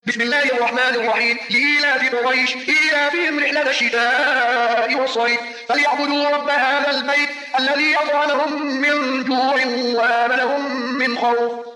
بسم الله الرحمن الرحيم. لإيلاف قريش إيلافهم رحلة الشتاء والصيف فليعبدوا رب هذا البيت الذي أطعمهم من جوع وآمنهم من خوف.